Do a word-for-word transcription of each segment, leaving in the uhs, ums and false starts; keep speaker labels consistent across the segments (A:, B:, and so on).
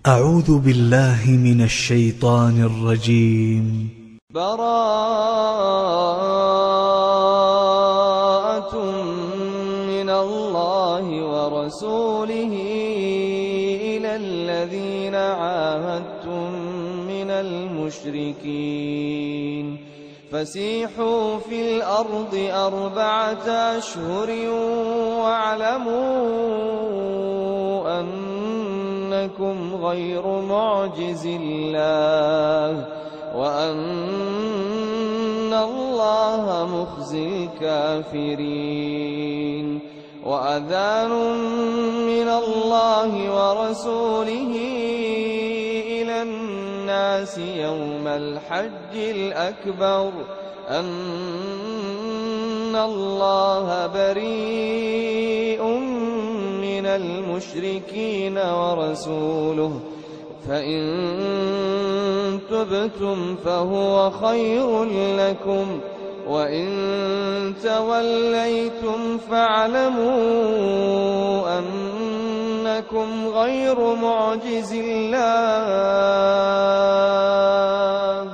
A: أعوذ بالله من الشيطان الرجيم.
B: براءة من الله ورسوله إلى الذين عاهدتم من المشركين فسيحوا في الأرض أربعة أشهر واعلموا أنكم غير معجز الله وأن الله مخزي الكافرين. وأذان من الله ورسوله إلى الناس يوم الحج الأكبر أن الله بريء من المشركين ورسوله فإن تبتم فهو خير لكم وإن توليتم فاعلموا أنكم غير معجز الله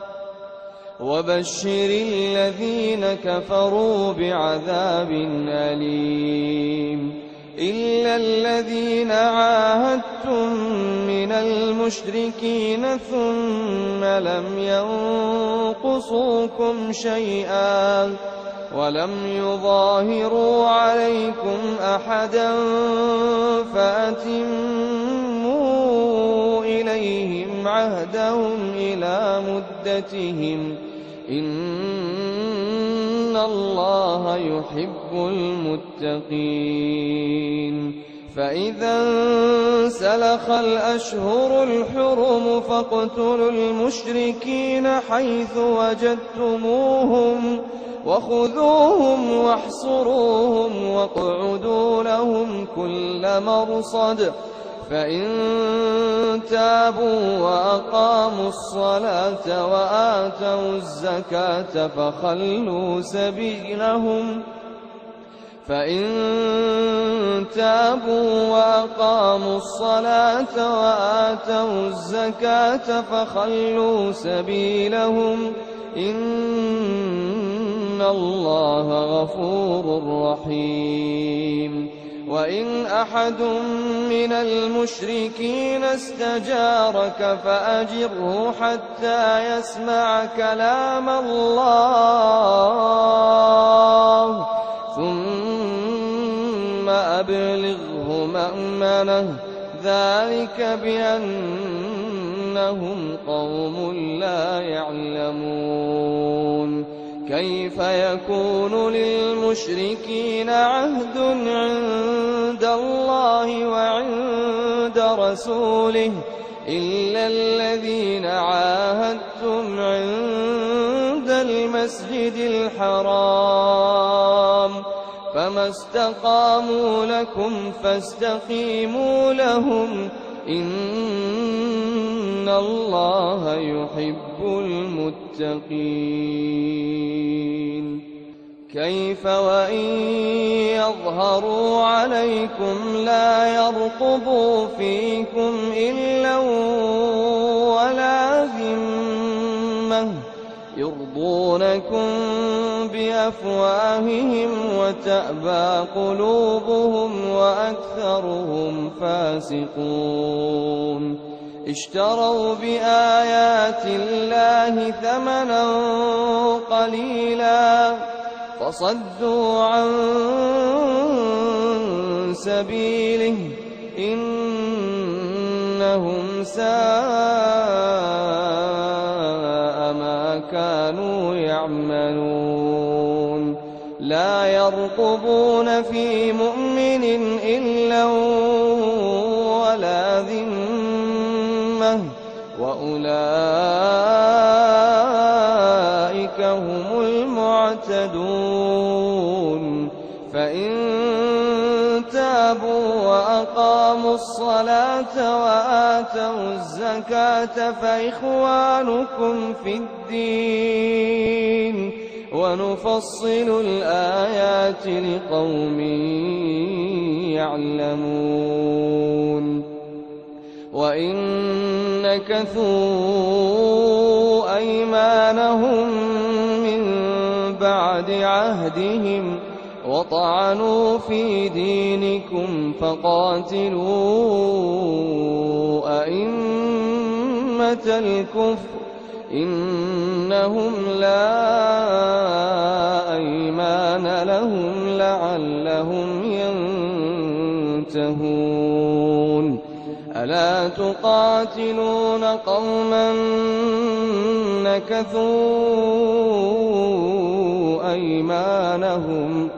B: وبشر الذين كفروا بعذاب أليم. إلا الذين عاهدتم من المشركين ثم لم ينقصوكم شيئا ولم يظاهروا عليكم أحدا فأتموا إليهم عهدهم إلى مدتهم إن الله يحب المتقين. فإذا انسلخ الأشهر الحرم فاقتلوا المشركين حيث وجدتموهم وخذوهم واحصروهم واقعدوا لهم كل مرصد فإن تابوا وأقاموا الصلاة وآتوا الزكاة فخلوا سبيلهم فإن تابوا وأقاموا الصلاة وآتوا الزكاة فخلوا سبيلهم إن الله غفور رحيم. وإن أحد من المشركين استجارك فأجره حتى يسمع كلام الله ثم أبلغه مأمنه ذلك بأنهم قوم لا يعلمون. كيف يكون للمشركين عهد عند الله وعند رسوله إلا الذين عاهدتم عند المسجد الحرام فما استقاموا لكم فاستقيموا لهم إن الله يحب المتقين. كيف وإن يظهروا عليكم لا يرقبوا فيكم إلا ولا ذمة يرضونكم بأفواههم وتأبى قلوبهم وأكثرهم فاسقون. اشتروا بآيات الله ثمنا قليلا فصدوا عن سبيله إنهم ساء ما كانوا يعملون. لا يرقبون في مؤمن إلا ولا ذمة وأولئك هم المعتدون. فإن تابوا وأقاموا الصلاة وآتوا الزكاة فإخوانكم في الدين ونفصل الآيات لقوم يعلمون. وإن نكثوا أيمانهم من بعد عهدهم وطعنوا في دينكم فقاتلوا أئمة الكفر إنهم لا أيمان لهم لعلهم ينتهون ألا تقاتلون قوما نكثوا أيمانهم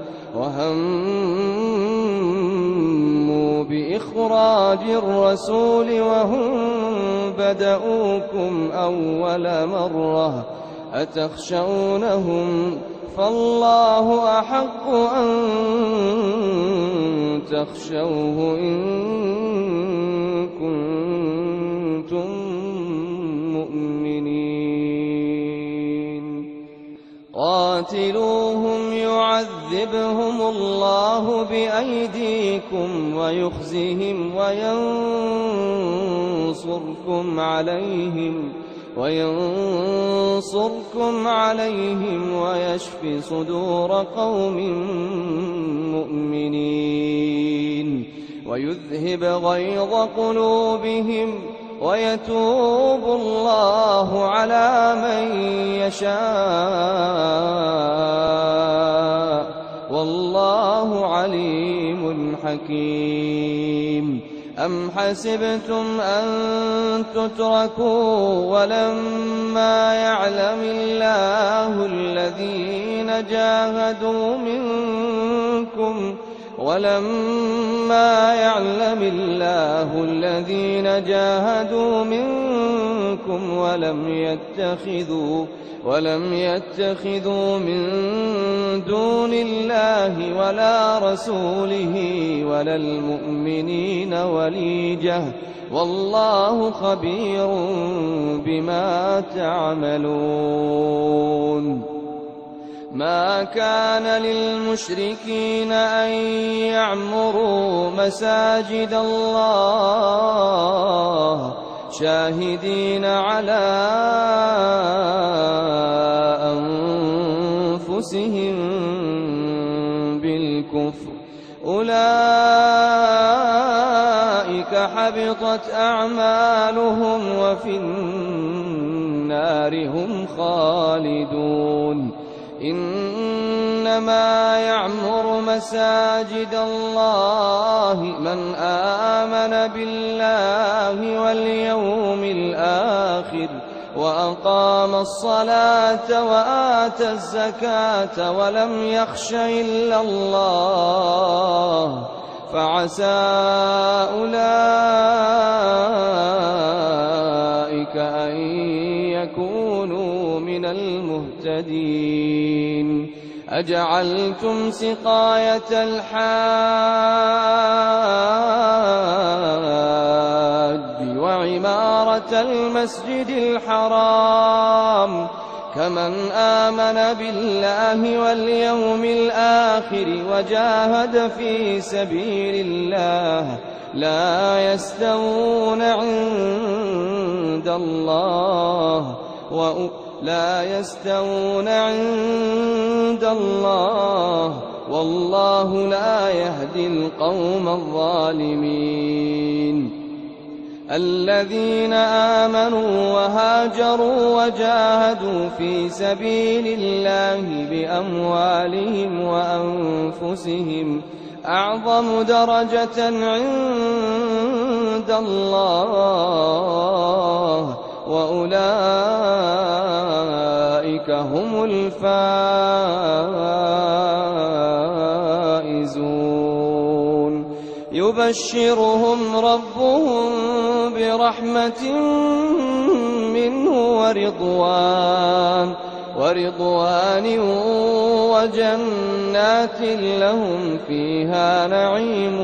B: وهموا بإخراج الرسول وهم بدؤوكم أول مرة أتخشونهم فالله أحق أن تخشوه إن كنتم مؤمنين قاتلوهم يعذبهم الله بأيديكم ويخزهم وينصركم عليهم وينصركم عليهم ويشف صدور قوم مؤمنين ويذهب غيظ قلوبهم ويتوب الله على من يشاء والله عليم حكيم أم حسبتم أن تتركوا ولما يعلم الله الذين جاهدوا منكم ولما يعلم الله الذين جاهدوا منكم ولم يتخذوا ولم يتخذوا من دون الله ولا رسوله ولا المؤمنين وليجة والله خبير بما تعملون ما كان للمشركين أن يعمروا مساجد الله شاهدين على أنفسهم بالكفر أولئك حبطت أعمالهم وفي النار هم خالدون إنما يعمر مساجد الله من آمن بالله واليوم الآخر وأقام الصلاة وآتى الزكاة ولم يخش إلا الله فعسى أولئك أن يكونوا من المهتدين أجعلتم سقاية الحاج وعمارة المسجد الحرام كمن آمن بالله واليوم الآخر وجاهد في سبيل الله لا يستوون عند الله لا يستوون عند الله والله لا يهدي القوم الظالمين الذين آمنوا وهاجروا وجاهدوا في سبيل الله بأموالهم وأنفسهم أعظم درجة عند الله وأولئك هم الفائزون يبشرهم ربهم برحمة منه ورضوان ورضوان وجنات لهم فيها نعيم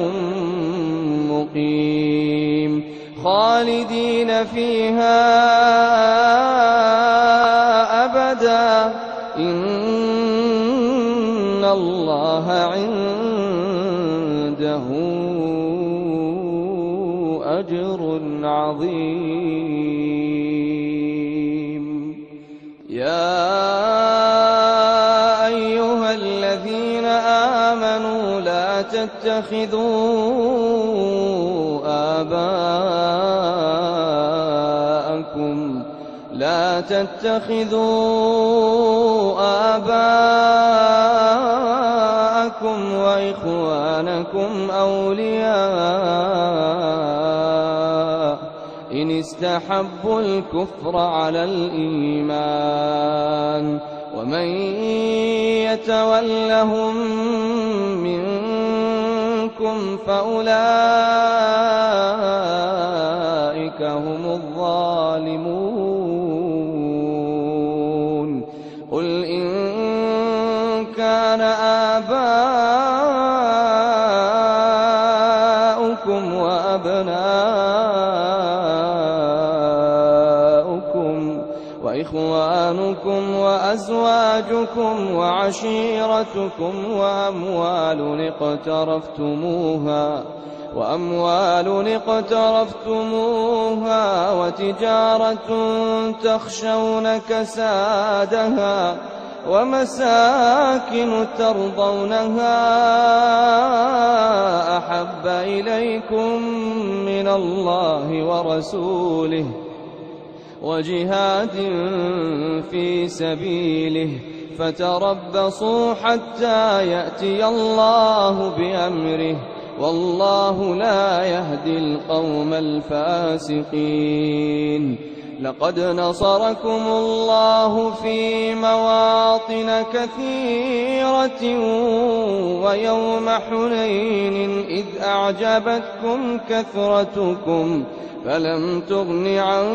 B: مقيم خالدين فيها أبدا إن الله عنده أجر عظيم. يا أيها الذين آمنوا لا تتخذوا آباءكم لا تتخذوا آباءكم وإخوانكم أولياء إن استحبوا الكفر على الإيمان ومن يتولهم منكم فأولئك هم الظالمون. قل إن كان آباؤكم وأبناؤكم وإخوانكم وأزواجكم وعشيرتكم وأموال اقترفتموها وأموال اقترفتموها وتجارة تخشون كسادها ومساكن ترضونها أحب إليكم من الله ورسوله وجهاد في سبيله فتربصوا حتى يأتي الله بأمره والله لا يهدي القوم الفاسقين. لقد نصركم الله في مواطن كثيرة ويوم حنين إذ أعجبتكم كثرتكم فلم تغن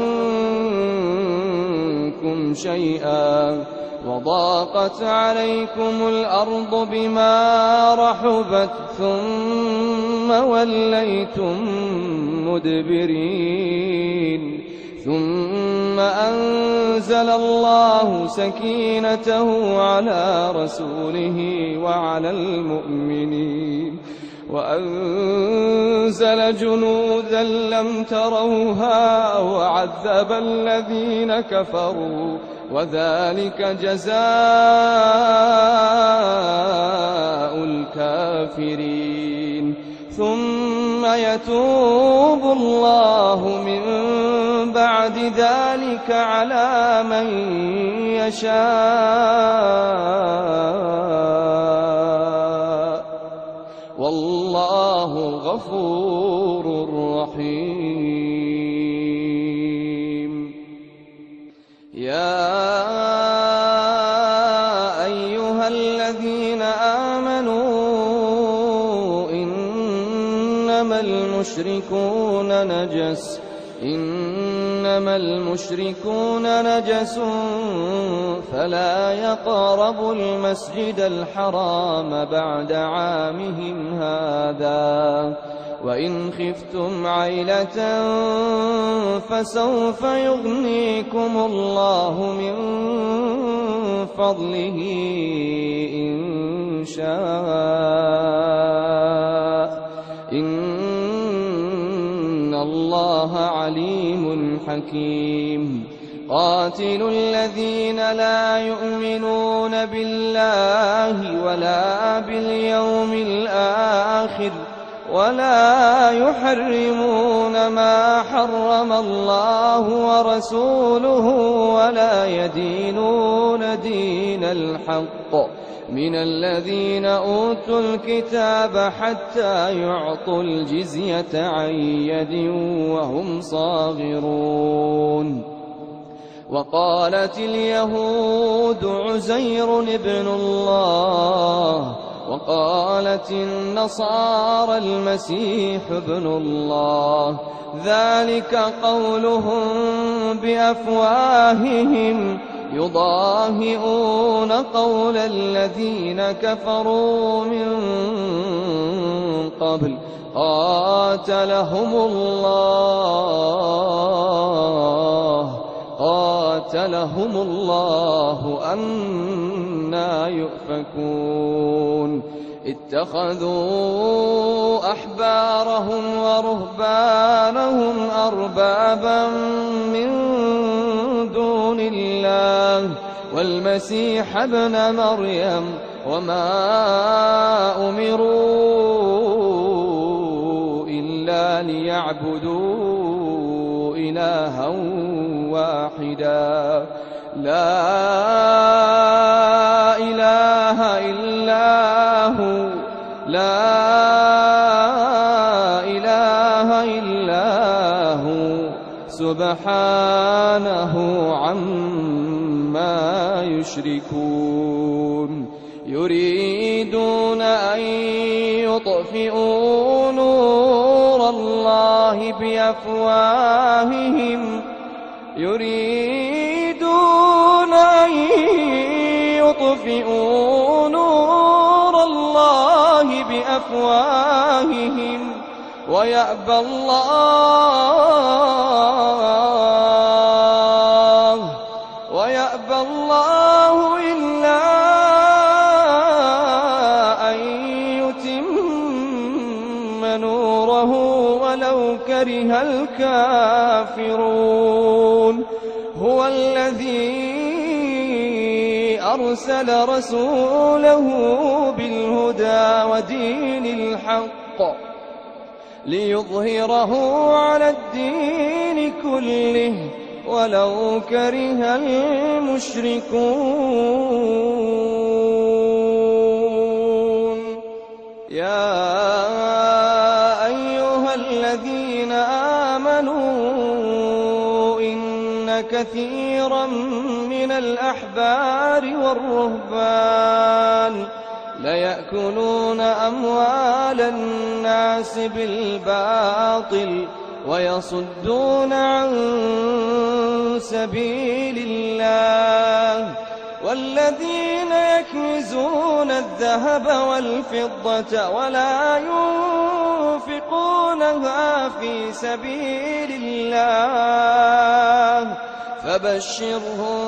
B: عنكم شيئا وضاقت عليكم الأرض بما رحبت ثم وليتم مدبرين ثم أنزل الله سكينته على رسوله وعلى المؤمنين وأنزل جنودا لم تروها وعذب الذين كفروا وذلك جزاء الكافرين. ثم يتوب الله من بعد ذلك على من يشاء والله غفور رحيم. يا أيها الذين آمنوا إنما المشركون نجس إنما المشركون نجس فلا يقربوا المسجد الحرام بعد عامهم هذا وإن خفتم عيلة فسوف يغنيكم الله من فضله إن شاء إن الله عليم حكيم. قاتلوا الذين لا يؤمنون بالله ولا باليوم الآخر ولا يحرمون ما حرم الله ورسوله ولا يدينون دين الحق من الذين أوتوا الكتاب حتى يعطوا الجزية عن يد وهم صاغرون. وقالت اليهود عزير ابن الله وقالت النصارى المسيح ابن الله ذلك قولهم بأفواههم يضاهئون قول الذين كفروا من قبل قاتلهم الله قاتلهم الله أنى يؤفكون. اتخذوا أحبارهم ورهبانهم أربابا من دون الله والمسيح ابن مريم وما أمروا إلا ليعبدوا إلها واحدا لا إله إلا هو لا إله إلا هو سبحانه عما يشركون يريدون أن يطفئوا نور الله بأفواههم يريدون أن يطفئوا نور الله بأفواههم ويأبى الله ويأبى الله إلا أن يتم نوره ولو كره الكافرون هو الذي أرسل رسوله بالهدى ودين الحق ليظهره على الدين كله ولو كره المشركون يا أيها الذين آمنوا إن كثيرا من الأحبار والرهبان ليأكلون أموال الناس بالباطل ويصدون عن سبيل الله والذين يكنزون الذهب والفضة ولا ينفقونها في سبيل الله فبشرهم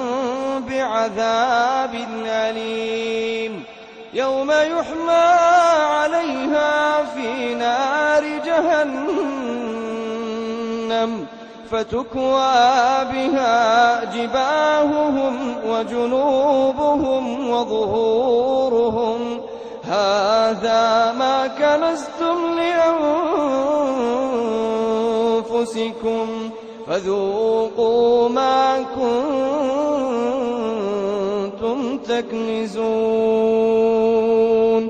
B: بعذاب أليم يوم يحمى عليها في نار جهنم فتكوى بها جباههم وجنوبهم وظهورهم هذا ما كنزتم لأنفسكم فذوقوا ما كنتم تكنزون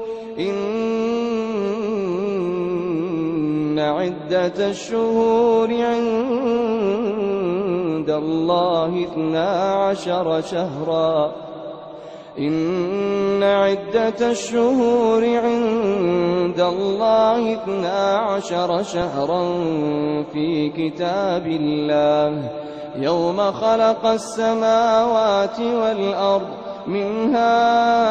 B: إن عدة الشهور عند الله اثنا عشر شهرا إن عدة الشهور عند الله اثنا عشر شهرا في كتاب الله يوم خلق السماوات والأرض منها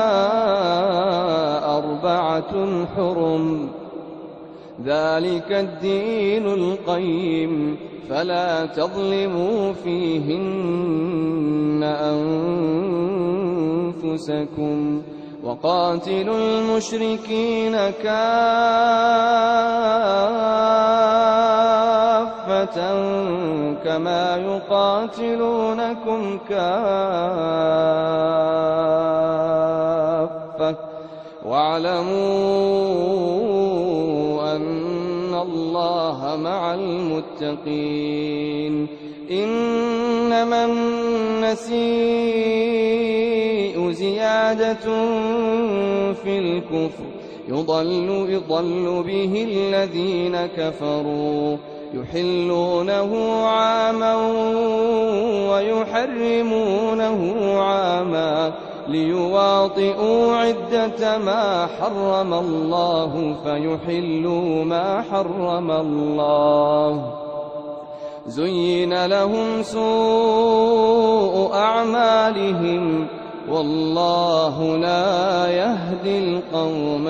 B: أربعة حرم ذلك الدين القيم فلا تظلموا فيهن أنفسكم وقاتلوا المشركين كافة كما يقاتلونكم كافة واعلموا أن الله مع المتقين إنما النسيء زيادة في الكفر يضل, يضل به الذين كفروا يحلونه عاما ويحرمونه عاما ليواطئوا عدة ما حرم الله فيحلوا ما حرم الله زين لهم سوء أعمالهم والله لا يهدي القوم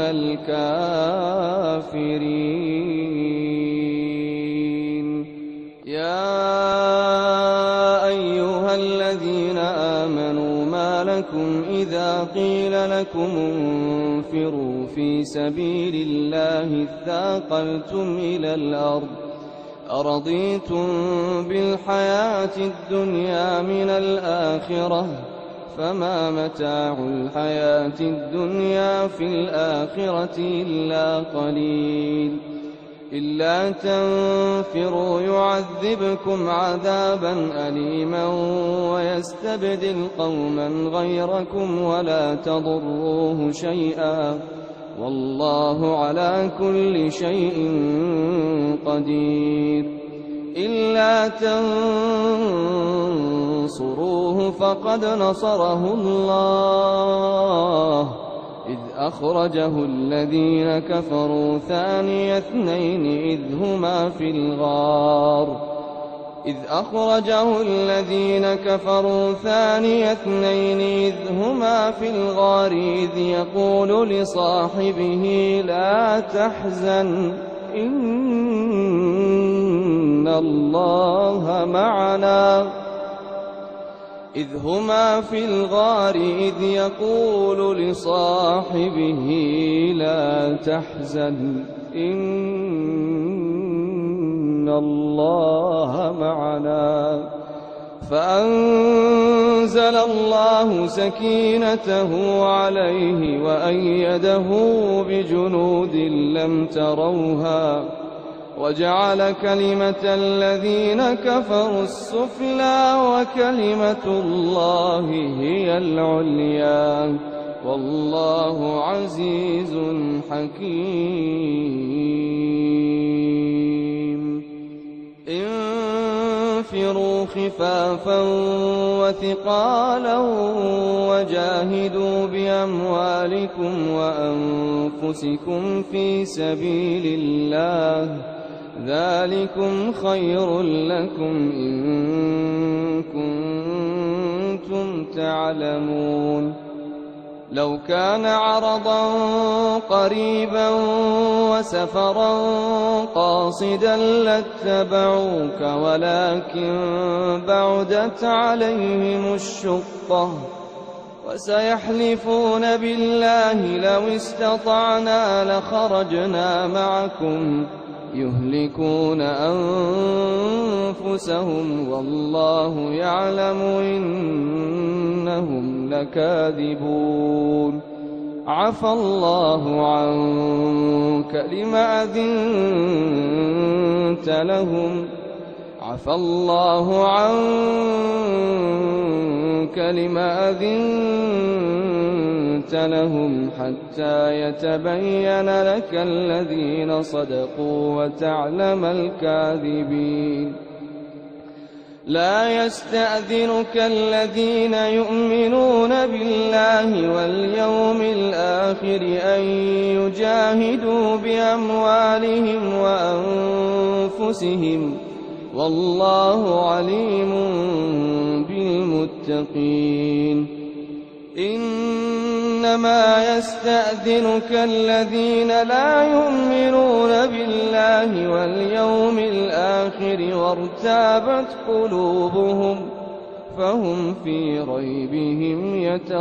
B: الكافرين يا أيها الذين آمنوا ما لكم لكم إذا قيل لكم انفروا في سبيل الله اثاقلتم إلى الأرض أرضيتم بالحياة الدنيا من الآخرة فما متاع الحياة الدنيا في الآخرة إلا قليل إلا تنفروا يعذبكم عذابا أليما ويستبدل قوما غيركم ولا تضروه شيئا والله على كل شيء قدير إلا تنصروه فقد نصره الله إذ أخرجه الذين كفروا ثاني اثنين إذ هما في الغار إذ أخرجه الذين كفروا ثاني اثنين إذ هما في الغار إذ يقول لصاحبه لا تحزن إن الله معنا إذ هما في الغار إذ يقول لصاحبه لا تحزن إن الله معنا فأنزل الله سكينته عليه وأيده بجنود لم تروها وجعل كلمة الذين كفروا السفلى وكلمة الله هي العليا والله عزيز حكيم انفروا خفافا وثقالا وجاهدوا بأموالكم وأنفسكم في سبيل الله ذلكم خير لكم إن كنتم تعلمون لو كان عرضا قريبا وسفرا قاصدا لاتبعوك ولكن بعدت عليهم الشقة وسيحلفون بالله لو استطعنا لخرجنا معكم يهلكون أنفسهم والله يعلم إنهم لكاذبون عفى الله عنك لم أذنت لهم عفى الله عنك لم أذنت لهم حتى يتبين لك الذين صدقوا وتعلم الكاذبين لا يستأذنك الذين يؤمنون بالله واليوم الآخر أن يجاهدوا بأموالهم وأنفسهم والله عليم بالمتقين إنما يستأذنك الذين لا يؤمنون بالله واليوم الآخر وارتابت قلوبهم فهم في ريبهم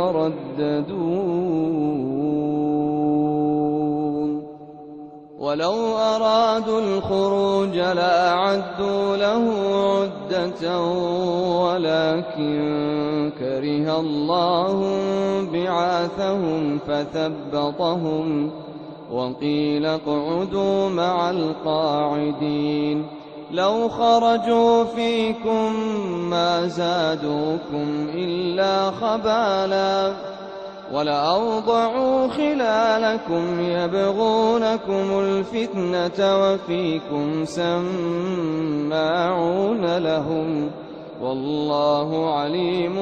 B: يترددون ولو أرادوا الخروج لأعدوا له عدة ولكن كره الله بعاثهم فثبطهم وقيل اقعدوا مع القاعدين لو خرجوا فيكم ما زادوكم إلا خبالا ولأوضعوا خلالكم يبغونكم الفتنة وفيكم سماعون لهم والله عليم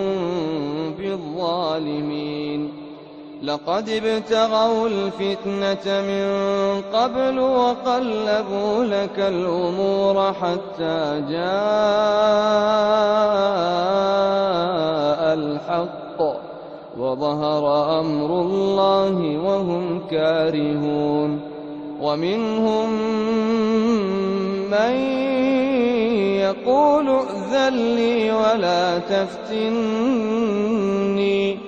B: بالظالمين لقد ابتغوا الفتنة من قبل وقلبوا لك الأمور حتى جاء الحق وظهر أمر الله وهم كارهون ومنهم من يقول ائذن لي ولا تفتني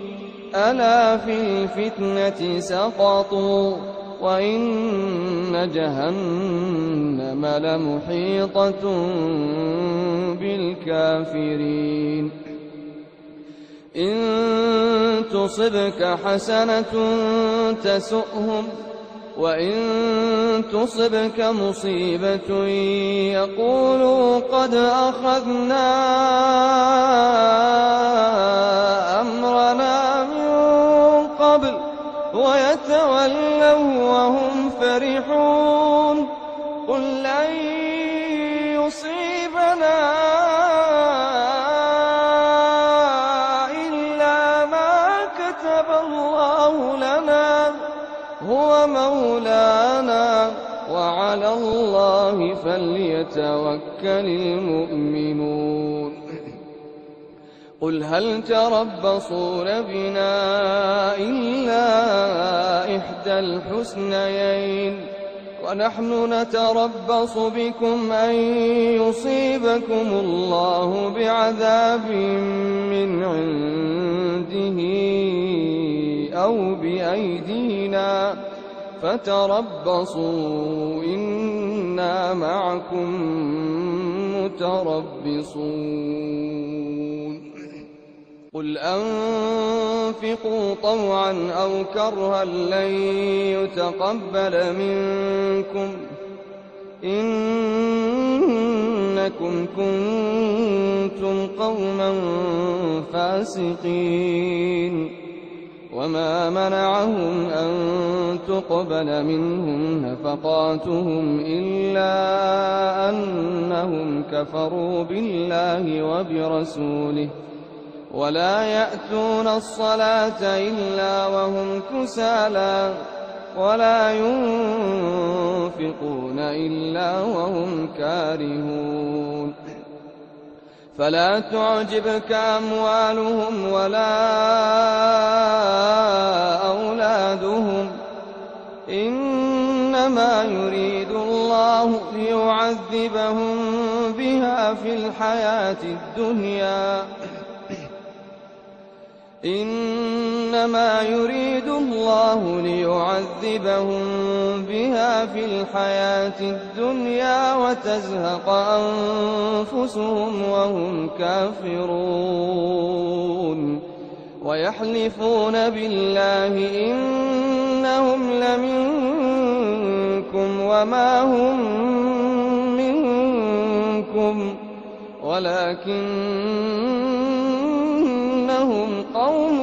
B: ألا في الفتنة سقطوا وإن جهنم لمحيطة بالكافرين إن تصبك حسنة تسؤهم وإن تصبك مصيبة يقولوا قد أخذنا أمرنا من قبل ويتولوا وهم فرحون قل لن يصيبنا إلا ما كتب الله لنا هو مولانا وعلى الله فليتوكل المؤمنون قل هل تربصون بنا إلا إحدى الحسنيين ونحن نتربص بكم أن يصيبكم الله بعذاب من عنده أو بأيدينا فتربصوا إنا معكم متربصون قل أنفقوا طوعا أو كرها لن يتقبل منكم إنكم كنتم قوما فاسقين وما منعهم أن تقبل منهم نفقاتهم إلا أنهم كفروا بالله وبرسوله ولا يأتون الصلاة إلا وهم كسالى ولا ينفقون إلا وهم كارهون فلا تعجبك أموالهم ولا أولادهم إنما يريد الله ليعذبهم بها في الحياة الدنيا إنما يريد الله ليعذبهم بها في الحياة الدنيا وتزهق أنفسهم وهم كافرون ويحلفون بالله إنهم لمنكم وما هم منكم ولكنهم قوم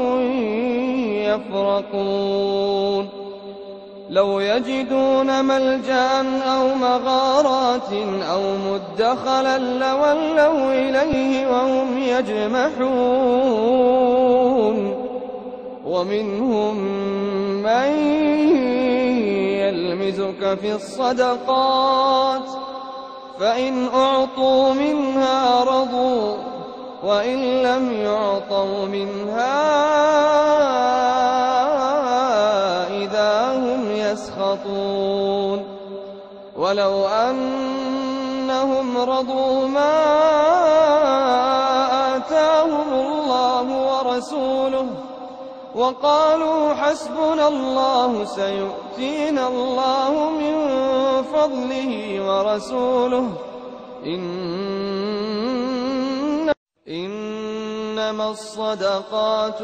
B: يفرقون لو يجدون ملجأ أو مغارات أو مدخلا لولوا إليه وهم يجمحون ومنهم من يلمزك في الصدقات فإن أعطوا منها رضوا وإن لم يعطوا منها إذا هم يسخطون ولو أنهم رضوا ما آتاهم الله ورسوله وقالوا حسبنا الله سيؤتينا الله من فضله ورسوله إن إنما الصدقات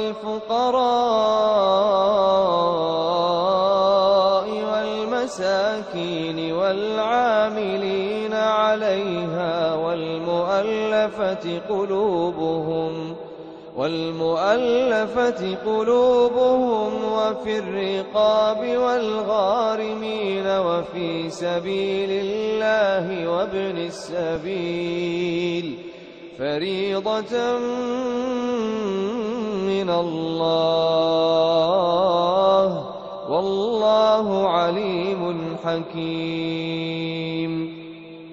B: للفقراء والمساكين والعاملين عليها والمؤلفة قلوبهم والمؤلفة قلوبهم وفي الرقاب والغارمين وفي سبيل الله وابن السبيل فريضة من الله والله عليم حكيم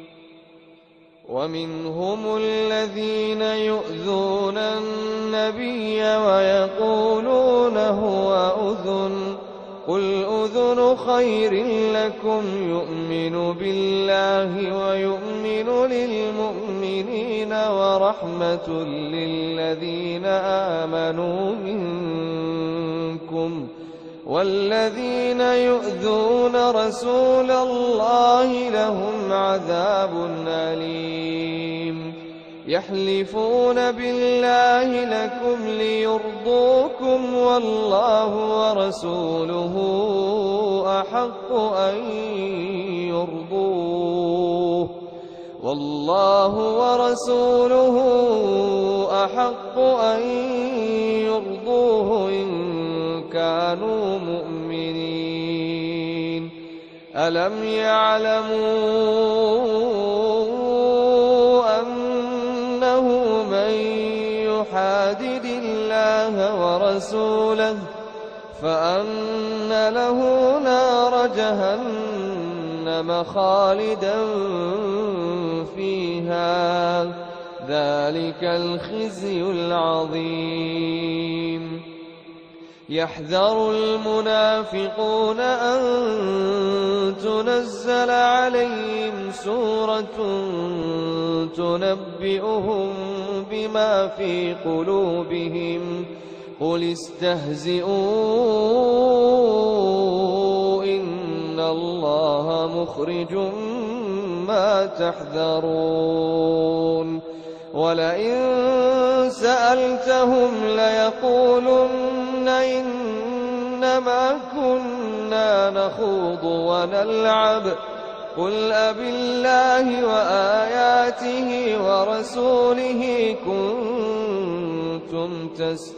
B: ومنهم الذين يؤذون النبي ويقولون هو أذن قل أذن أذن خير لكم يؤمن بالله ويؤمن للمؤمنين ورحمة للذين آمنوا منكم والذين يؤذون رسول الله لهم عذاب أليم يحلفون بالله لكم ليرضوكم والله ورسوله أحق أن يرضوه والله ورسوله أحق أن يرضوه إن كانوا مؤمنين ألم يعلموا أنه من يحادد الله ورسوله فأن له نار جهنم خالدا فيها ذلك الخزي العظيم يحذر المنافقون أن تنزل عليهم سورة تنبئهم بما في قلوبهم قل استهزئوا إن الله مخرج ما تحذرون ولئن سألتهم ليقولن إنما كنا نخوض ونلعب قل أبالله وآياته ورسوله كنتم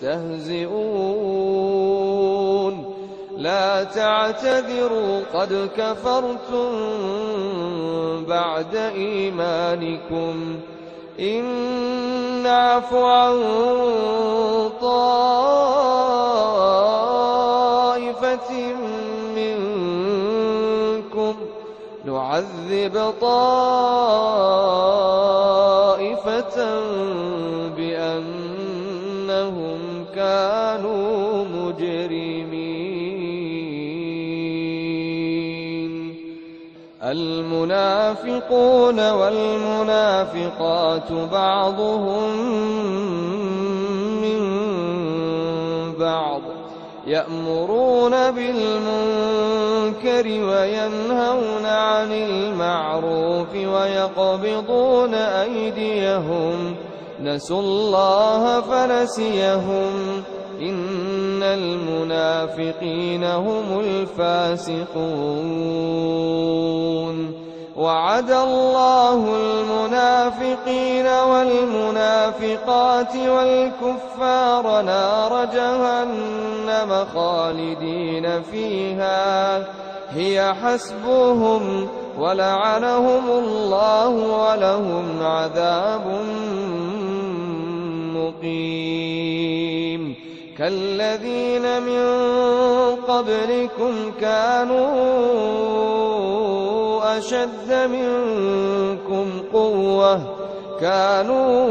B: تستهزئون لا تعتذروا قد كفرتم بعد إيمانكم إن نعف عن طائفة منكم نعذب طائفة بأنهم كانوا مجرمين المنافقون والمنافقات بعضهم من بعض يأمرون بالمنكر وينهون عن المعروف ويقبضون أيديهم نسوا الله فنسيهم إن المنافقين هم الفاسقون وعد الله المنافقين والمنافقات والكفار نار جهنم خالدين فيها هي حسبهم ولعنهم الله ولهم عذاب مقيم كالذين من قبلكم كانوا أشد منكم قوة كانوا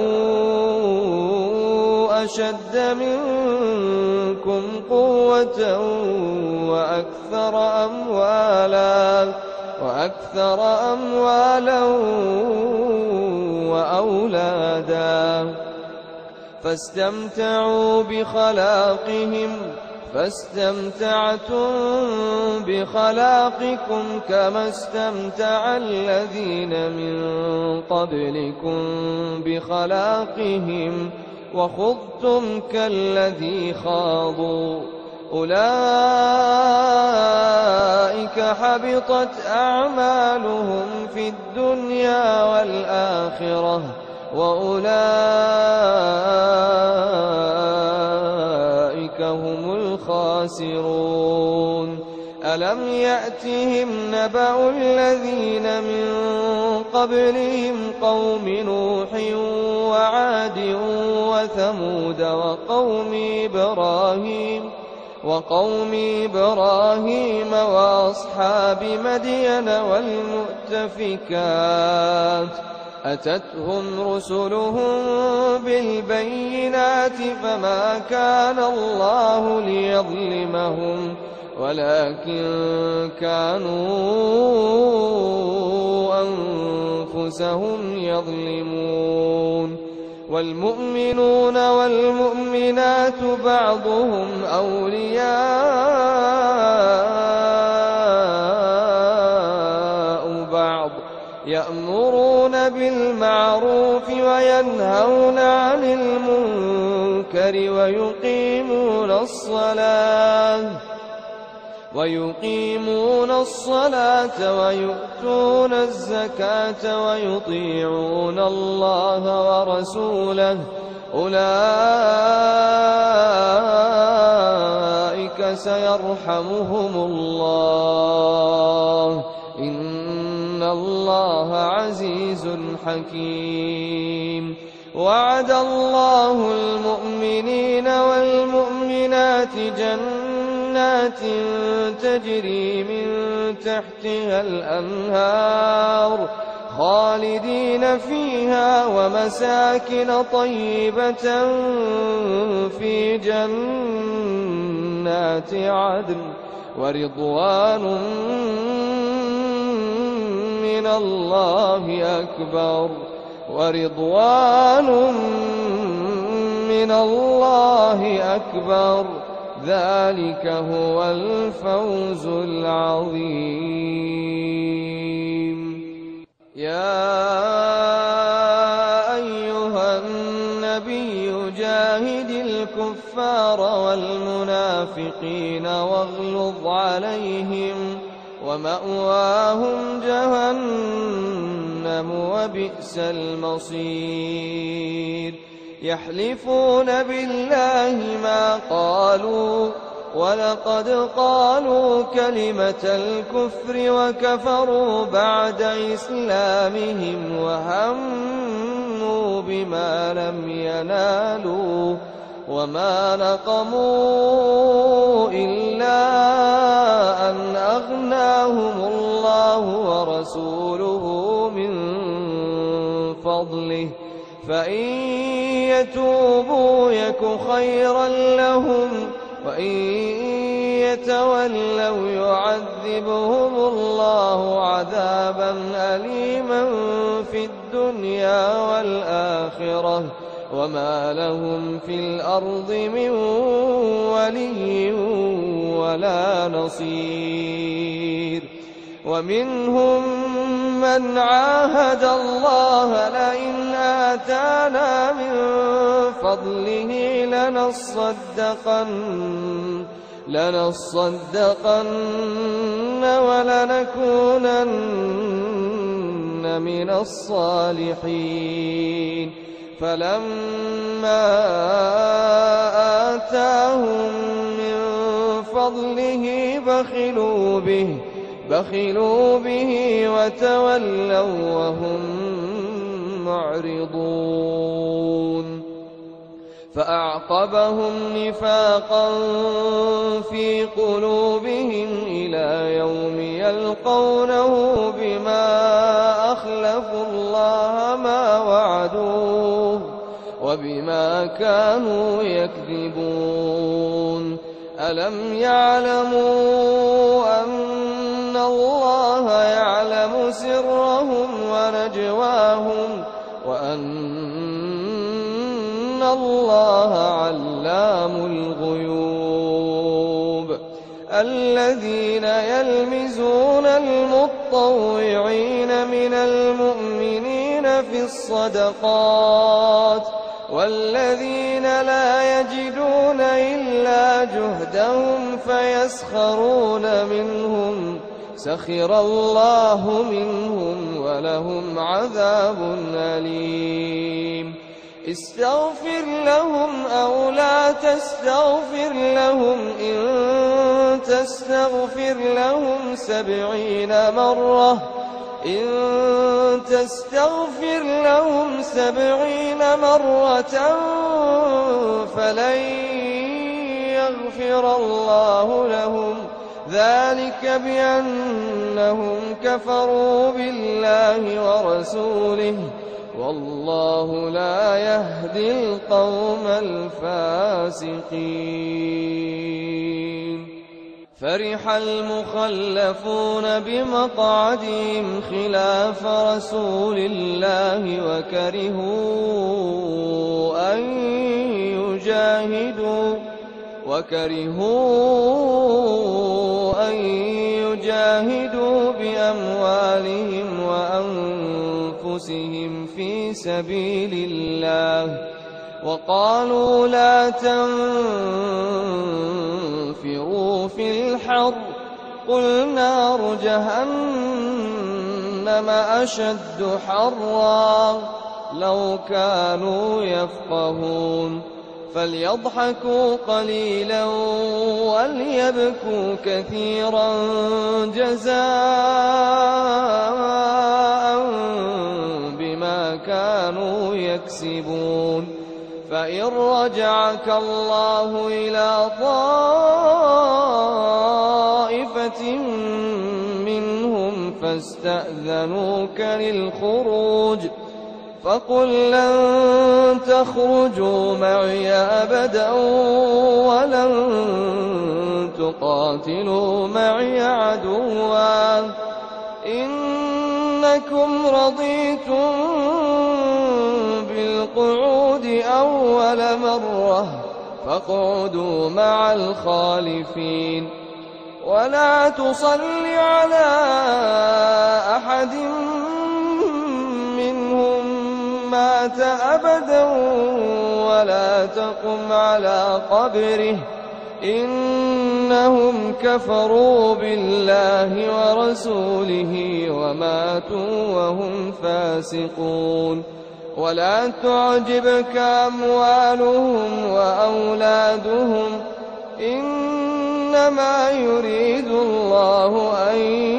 B: أشد منكم قوة وأكثر أموالا وأكثر أموالا وأولادا فاستمتعوا بخلاقهم فاستمتعتم بخلاقكم كما استمتع الذين من قبلكم بخلاقهم وخضتم كالذي خاضوا أولئك حبطت أعمالهم في الدنيا والآخرة وأولئك هم الخاسرون ألم يأتهم نبأ الذين من قبلهم قوم نوح وعاد وثمود وقوم إبراهيم وقوم إبراهيم وأصحاب مدين والمؤتفكات أتتهم رسلهم بالبينات فما كان الله ليظلمهم ولكن كانوا أنفسهم يظلمون. والمؤمنون والمؤمنات بعضهم أولياء بعض يأمرون بالمعروف وينهون عن المنكر ويقيمون الصلاة ويقيمون الصلاة ويؤتون الزكاة ويطيعون الله ورسوله أولئك سيرحمهم الله إن الله عزيز حكيم. وعد الله المؤمنين والمؤمنات جنات تجري من تحتها الأنهار خالدين فيها ومساكن طيبة في جنات عدن ورضوان من الله أكبر ورضوان من الله أكبر ذلك هو الفوز العظيم. يا أيها النبي جاهد الكفار والمنافقين واغلظ عليهم ومأواهم جهنم وبئس المصير. يحلفون بالله ما قالوا ولقد قالوا كلمة الكفر وكفروا بعد إسلامهم وهموا بما لم ينالوا وما نقموا إلا أن أغناهم الله ورسوله من فضله فإن يتوبوا يك خيرا لهم وإن يتولوا يعذبهم الله عذابا أليما في الدنيا والآخرة وما لهم في الأرض من ولي ولا نصير. ومنهم من عاهد الله لئن آتانا من فضله لنصدقن لنصدقن ولنكونن من الصالحين. فلما آتاهم من فضله بخلوا به بخلوا به وتولوا وهم معرضون. فأعقبهم نفاقا في قلوبهم إلى يوم يلقونه بما أخلفوا الله ما وعدوه وبما كانوا يكذبون. ألم يعلموا أن الله يعلم سرهم ونجواهم وأن الله علام الغيوب. الذين يلمزون المطوعين من المؤمنين في الصدقات والذين لا يجدون إلا جهدهم فيسخرون منهم سخر الله منهم ولهم عذاب أليم. استغفر لهم أو لا تستغفر لهم إن تستغفر لهم سبعين مرة إن تستغفر لهم سبعين مرة فلن يغفر الله لهم ذلك بأنهم كفروا بالله ورسوله والله لا يهدي القوم الفاسقين. فرح المخلفون بمقعدهم خلاف رسول الله وكرهوا أن يجاهدوا وكرهوا أن يجاهدوا بأموالهم وأنفسهم في سبيل الله وقالوا لا تنفروا في الحر قل نار جهنم أشد حرا لو كانوا يفقهون فليضحكوا قليلا وليبكوا كثيرا جزاء بما كانوا يكسبون فإن رجعك الله إلى طائفة منهم فاستأذنوك للخروج فقل لن تخرجوا معي أبدا ولن تقاتلوا معي عدوا إنكم رضيتم بالقعود أول مرة فاقعدوا مع الخالفين ولا تصل على أحد منهم مات أبدا ولا تقم على قبره إنهم كفروا بالله ورسوله وماتوا وهم فاسقون ولا تعجبك أموالهم وأولادهم إنما يريد الله أن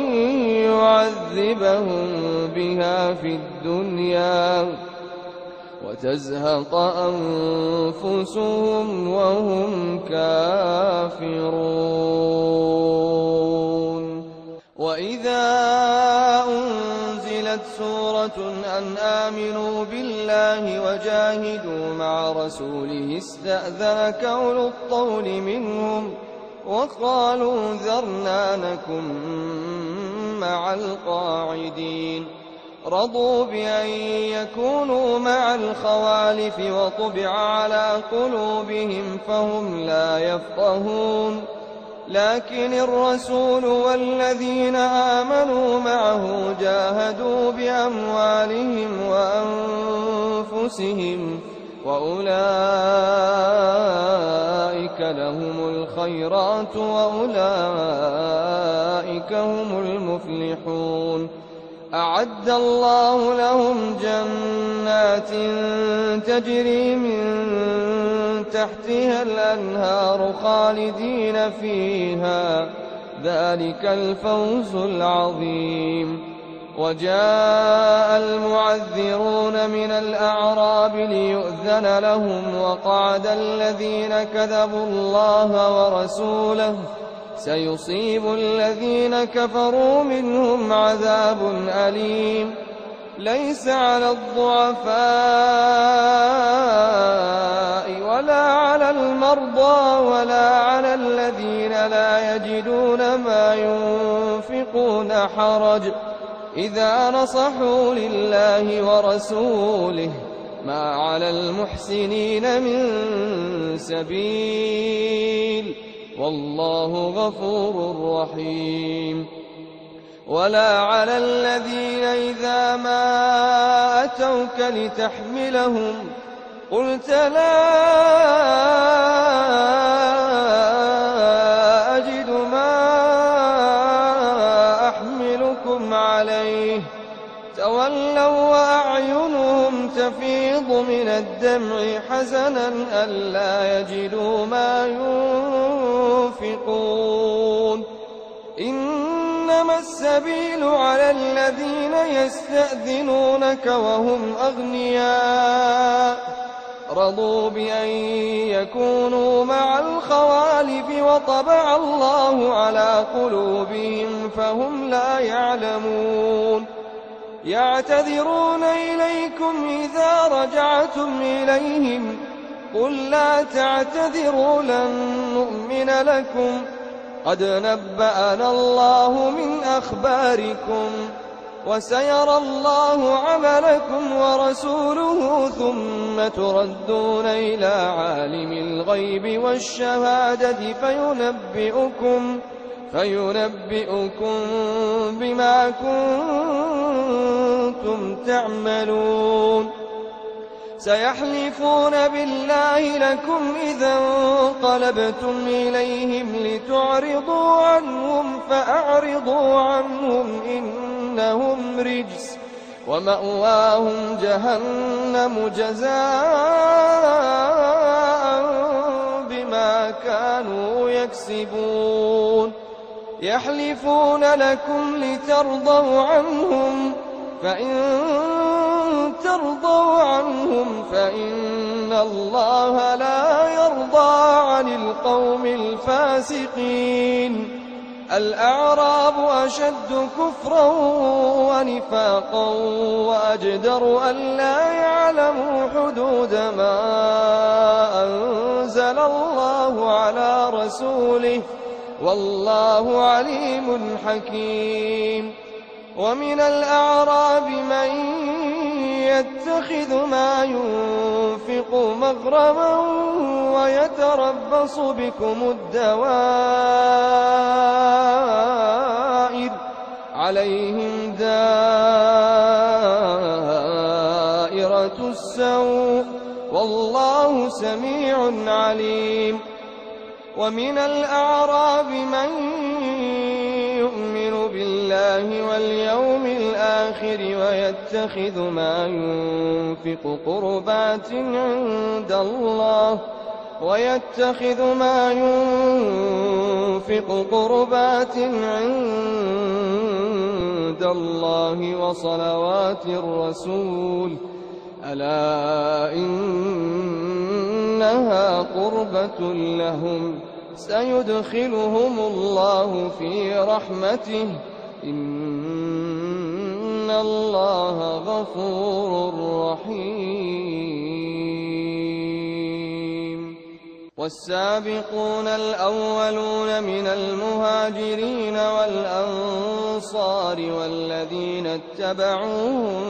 B: يعذبهم بها في الدنيا وتزهق أنفسهم وهم كافرون وإذا أنزلت سورة أن آمنوا بالله وجاهدوا مع رسوله استأذنك أولو الطول منهم وقالوا ذرنا نكن مع القاعدين رضوا بأن يكونوا مع الخوالف وطبع على قلوبهم فهم لا يفقهون لكن الرسول والذين آمنوا معه جاهدوا بأموالهم وأنفسهم وأولئك لهم الخيرات وأولئك هم المفلحون أعد الله لهم جنات تجري من تحتها الأنهار خالدين فيها ذلك الفوز العظيم وجاء المعذرون من الأعراب ليؤذن لهم وقعد الذين كذبوا الله ورسوله سيصيب الذين كفروا منهم عذاب أليم ليس على الضعفاء ولا على المرضى ولا على الذين لا يجدون ما ينفقون حرج إذا نصحوا لله ورسوله ما على المحسنين من سبيل والله غفور رحيم ولا على الذين إذا ما أتوك لتحملهم قلت لا أجد ما أحملكم عليه تولوا وأعينهم تفيض من الدمع حزنا ألا يجدوا ما ينفقون إنما السبيل على الذين يستأذنونك وهم أغنياء رضوا بأن يكونوا مع الخوالف وطبع الله على قلوبهم فهم لا يعلمون يعتذرون إليكم إذا رجعتم إليهم قل لا تعتذروا لن نؤمن لكم قد نبأنا الله من أخباركم وسيرى الله عملكم ورسوله ثم تردون إلى عالم الغيب والشهادة فينبئكم, فينبئكم بما كنتم تعملون. سيحلفون بالله لكم إذا انقلبتم إليهم لتعرضوا عنهم فأعرضوا عنهم إنهم رجس ومأواهم جهنم جزاء بما كانوا يكسبون. يحلفون لكم لترضوا عنهم فإن ترضوا عنهم فإن الله لا يرضى عن القوم الفاسقين. الأعراب أشد كفرا ونفاقا وأجدر ألا يعلموا حدود ما أنزل الله على رسوله والله عليم حكيم. ومن الأعراب من يتخذ ما ينفق مغرما ويتربص بكم الدوائر عليهم دائرة السوء والله سميع عليم. ومن الأعراب من يؤمن بالله واليوم الآخر ويتخذ ما ينفق قربات عند الله ويتخذ ما ينفق قربات عند الله وصلوات الرسول ألا إنها قربة لهم سيدخلهم الله في رحمته إن الله غفور رحيم. والسابقون الأولون من المهاجرين والأنصار والذين اتبعوهم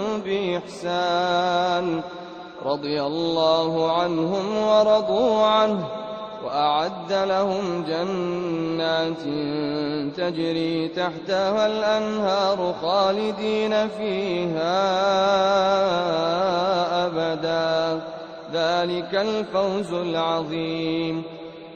B: بإحسان رضي الله عنهم ورضوا عنه وأعد لهم جنات تجري تحتها الأنهار خالدين فيها أبدا ذلك الفوز العظيم.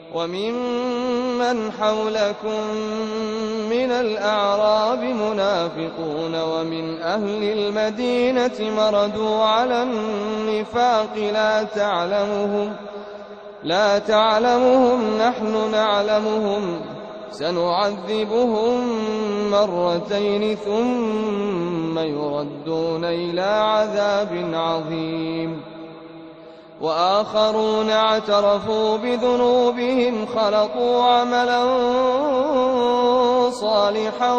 B: وممن حولكم من الأعراب منافقون ومن أهل المدينة مردوا على النفاق لا تعلمهم لا تعلمهم نحن نعلمهم سنعذبهم مرتين ثم يردون إلى عذاب عظيم. وآخرون اعترفوا بذنوبهم خلطوا عملا صالحا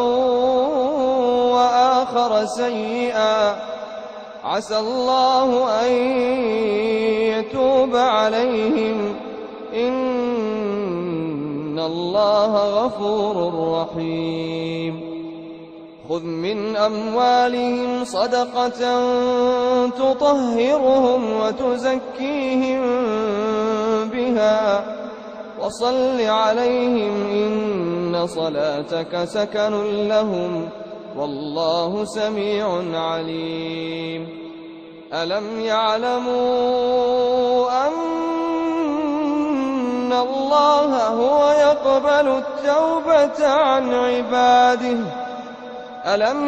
B: وآخر سيئا عسى الله أن يتوب عليهم إن الله غفور رحيم. خذ من أموالهم صدقة تطهرهم وتزكيهم بها وصل عليهم إن صلاتك سكن لهم والله سميع عليم. ألم يعلموا أن الله هو يقبل التوبة عن عباده ألم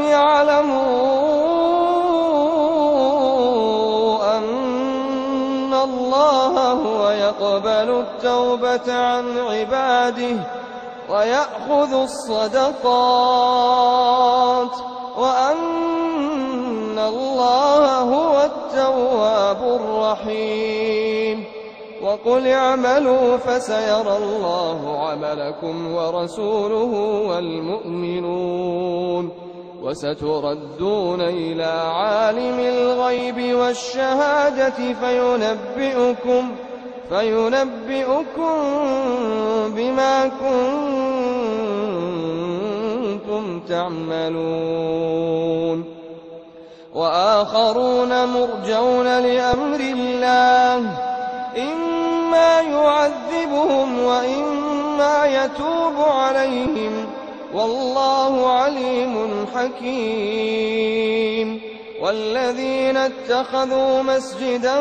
B: يعلموا أن الله هو يقبل التوبة عن عباده ويأخذ الصدقات وأن الله هو التواب الرحيم. وقل اعملوا فسيرى الله عملكم ورسوله والمؤمنون وستردون إلى عالم الغيب والشهادة فينبئكم, فينبئكم بما كنتم تعملون وآخرون مرجون لأمر الله إما يعذبهم وإما يتوب عليهم والله عليم حكيم والذين اتخذوا مسجدا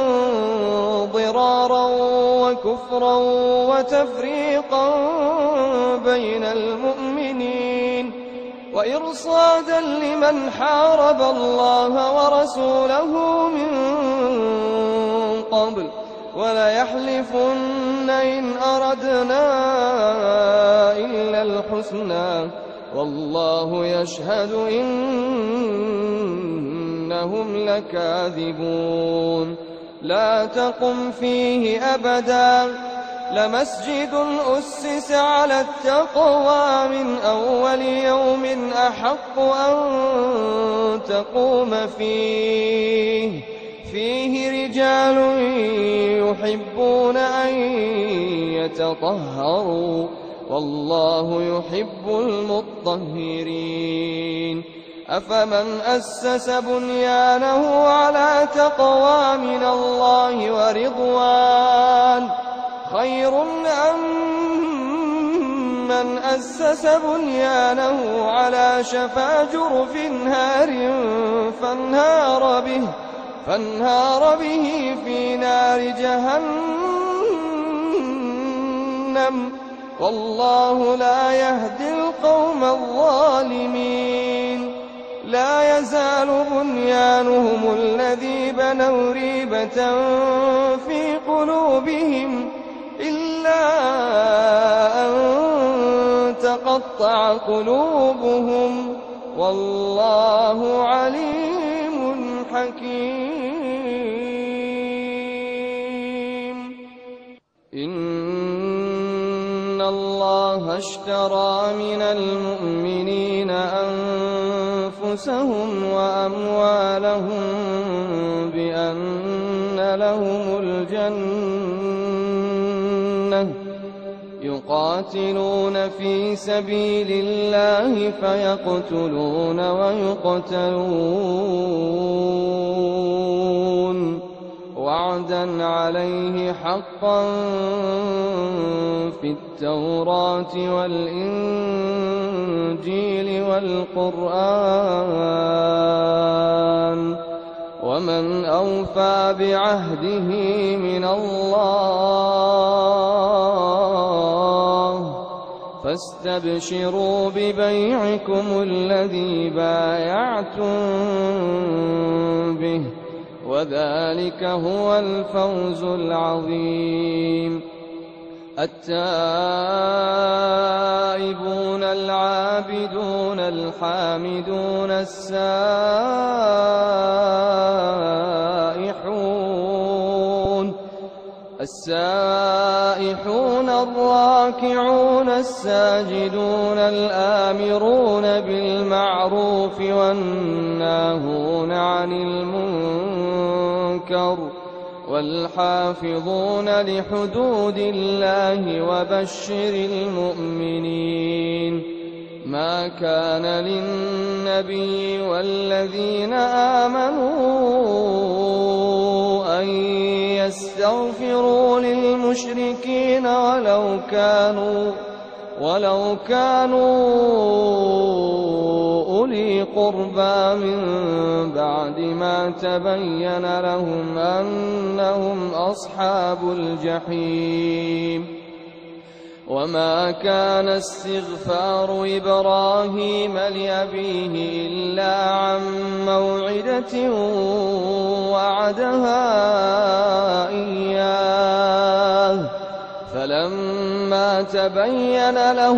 B: ضرارا وكفرا وتفريقا بين المؤمنين وإرصادا لمن حارب الله ورسوله من قبل وليحلفن إن أردنا إلا الحسنى والله يشهد إنهم لكاذبون لا تقم فيه أبدا لمسجد أسس على التقوى من أول يوم أحق أن تقوم فيه فيه رجال يحبون أن يتطهروا والله يحب المطهرين أفمن أسس بنيانه على تقوى من الله ورضوان خير أم من أسس بنيانه على شفا جرف هار فانهار به فانهار به في نار جهنم والله لا يهدي القوم الظالمين لا يزال بنيانهم الذي بنوا ريبة في قلوبهم إلا أن تقطع قلوبهم والله عليم حكيم إن الله اشترى من المؤمنين أنفسهم وأموالهم بأن لهم الجنة يقاتلون في سبيل الله فيقتلون ويقتلون وعدا عليه حقا في التوراة والإنجيل والقرآن ومن أوفى بعهده من الله فاستبشروا ببيعكم الذي بايعتم به وذلك هو الفوز العظيم التائبون العابدون الحامدون السائحون السائحون الراكعون الساجدون الآمرون بالمعروف والناهون عن المنكر والحافظون لحدود الله وبشر المؤمنين ما كان للنبي والذين آمنوا أن يستغفروا للمشركين ولو كانوا ولو كانوا أولي قربى من بعد ما تبين لهم أنهم أصحاب الجحيم وما كان استغفار إبراهيم لأبيه إلا عن موعدة وعدها إياه فلما تبين له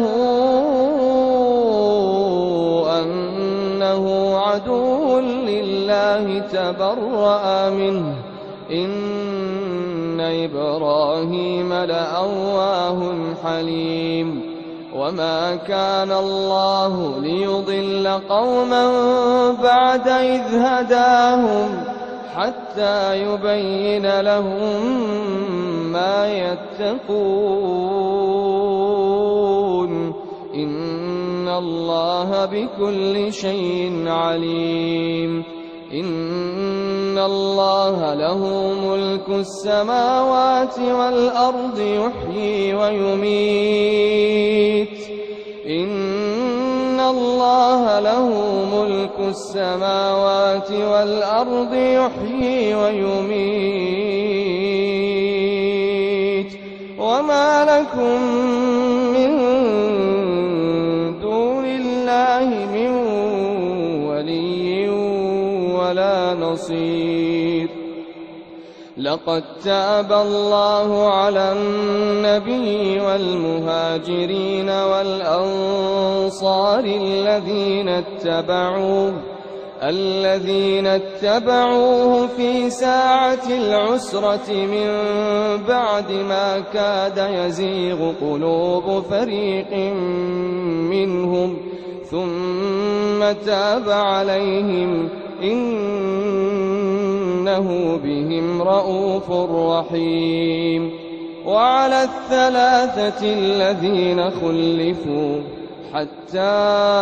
B: أنه عدو لله تبرأ منه إن إبراهيم لأواه حليم وما كان الله ليضل قوما بعد إذ هداهم حتى يبين لهم ما يتقون إن الله بكل شيء عليم إن الله له ملك السماوات والأرض يحيي ويميت إن الله له ملك السماوات والأرض يحيي ويميت وما لكم من دون الله من ولي ولا نصير لقد تاب الله على النبي والمهاجرين والأنصار الذين اتبعوه الذين اتبعوه في ساعة العسرة من بعد ما كاد يزيغ قلوب فريق منهم ثم تاب عليهم إنه بهم رءوف رحيم وعلى الثلاثة الذين خلفوا حتى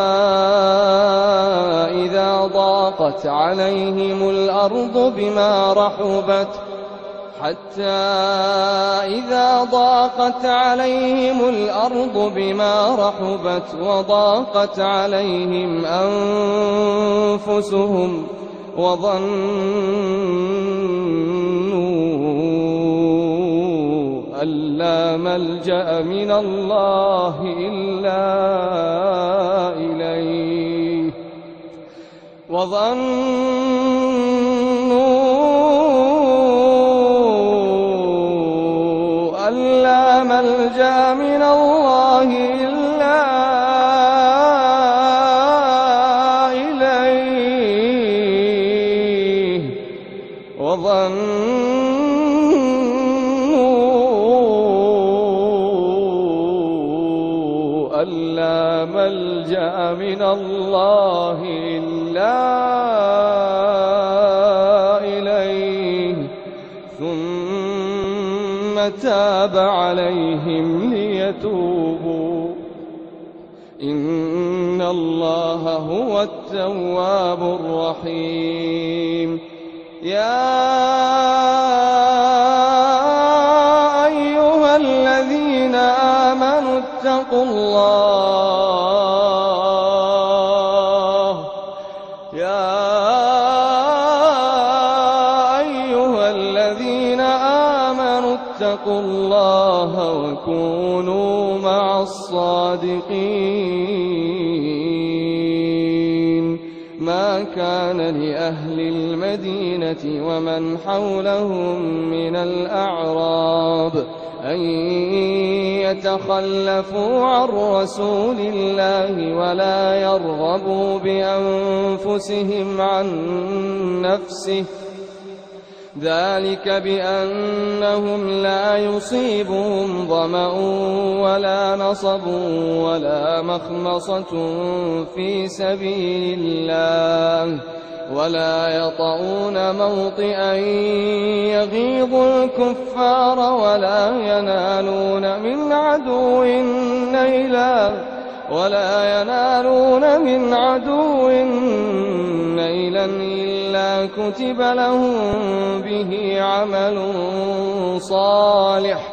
B: إذا ضاقت عليهم الأرض بما رحبت حتى إذا ضاقت عليهم الأرض بما رحبت وضاقت عليهم أنفسهم وظنوا أن لا ملجأ من الله إلا إليه وظنوا أن لا ملجأ من الله إلا إليه وظنوا أن لا ملجأ من الله إلا إليه ثم تاب عليهم ليتوبوا إن الله هو التواب الرحيم يا أيها الذين آمنوا اتقوا الله يا أيها الذين آمنوا اتقوا الله وكونوا مع الصادقين ما كان لأهل المدينة ومن حولهم من الأعراب أن يتخلفوا عن رسول الله ولا يرغبوا بأنفسهم عن نفسه ذلك بأنهم لا يصيبهم ظمأ ولا نصب ولا مخمصة في سبيل الله ولا يطؤون موطئا يغيظ الكفار ولا ينالون من عدو نيلا ولا ينالون من عدو نيلا إلا كتب لهم به عمل صالح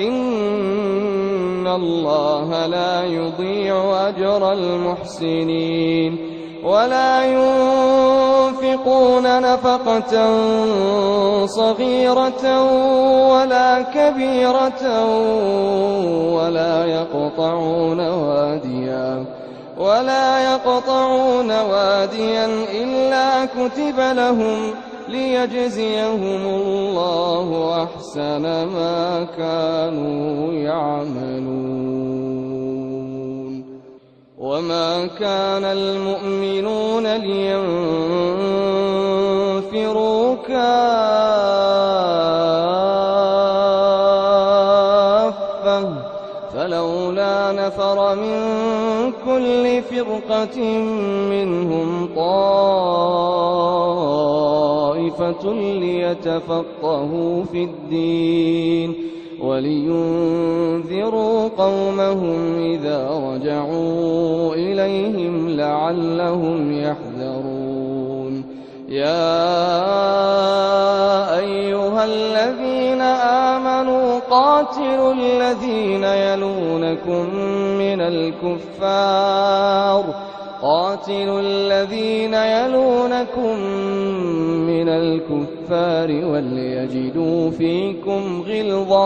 B: إن الله لا يضيع أجر المحسنين ولا ينفقون نفقة صغيرة ولا كبيرة ولا يقطعون واديا ولا يقطعون واديا إلا كتب لهم ليجزيهم الله أحسن ما كانوا يعملون وما كان المؤمنون لينفروا كافة فلولا نفر من كل فرقة منهم طائفة طائفة ليتفقهوا في الدين ولينذروا قومهم إذا رجعوا إليهم لعلهم يحذرون. يا أيها الذين آمنوا قاتلوا الذين يلونكم من الكفار قاتلوا الذين يلونكم من الكفار وليجدوا فيكم غلظة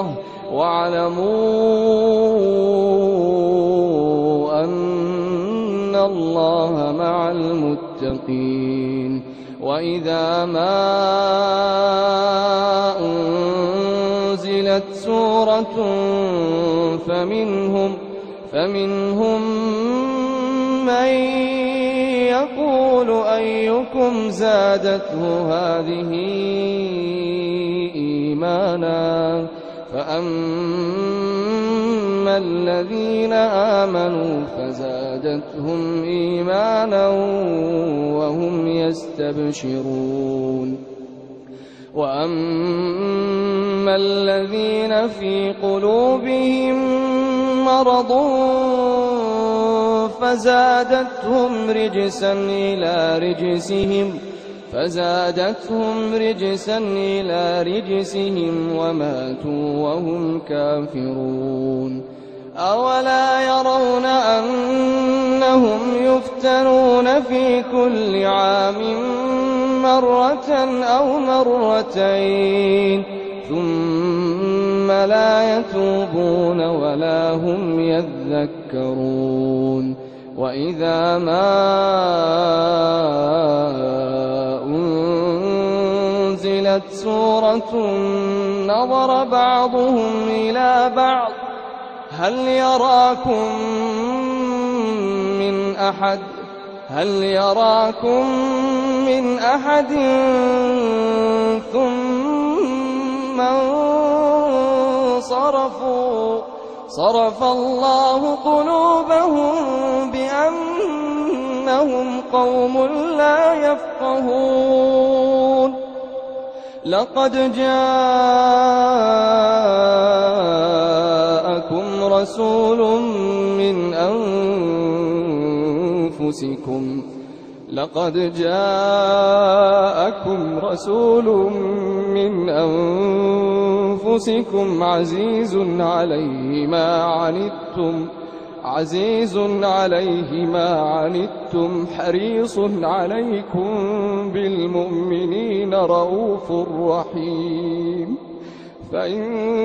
B: واعلموا أن الله مع المتقين. وإذا ما أنزلت سورة فمنهم فمنهم من يقول أيكم زادته هذه إيمانا فأما الذين آمنوا فزادتهم إيمانا وهم يستبشرون. وأما الذين في قلوبهم مرض فزادتهم رجسا إلى رجسهم فزادتهم رجسا إلى رجسهم وماتوا وهم كافرون. أولا يرون أنهم يفتنون في كل عام مرة أو مرتين ثم لا يتوبون ولا هم يذكرون. وإذا ما أنزلت سورة نظر بعضهم إلى بعض هل يراكم من أحد هل يراكم من أحد ثم انصرفوا صرف الله قلوبهم بأنهم قوم لا يفقهون. لقد جاءكم رسول من أنفسكم لقد جاءكم رسول من أنفسكم عزيز عليه ما عنتم عزيز عليه ما عنتم حريص عليكم بالمؤمنين رؤوف رحيم. فإن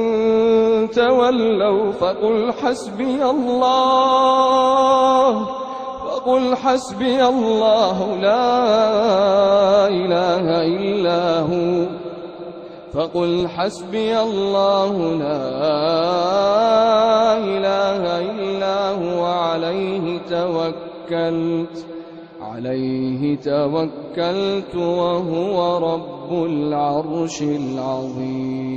B: تولوا فقل حسبي الله فقل حسبي الله لا إله إلا هو فقل حسبي الله لا إله إلا هو عليه توكلت عليه توكلت وهو رب العرش العظيم.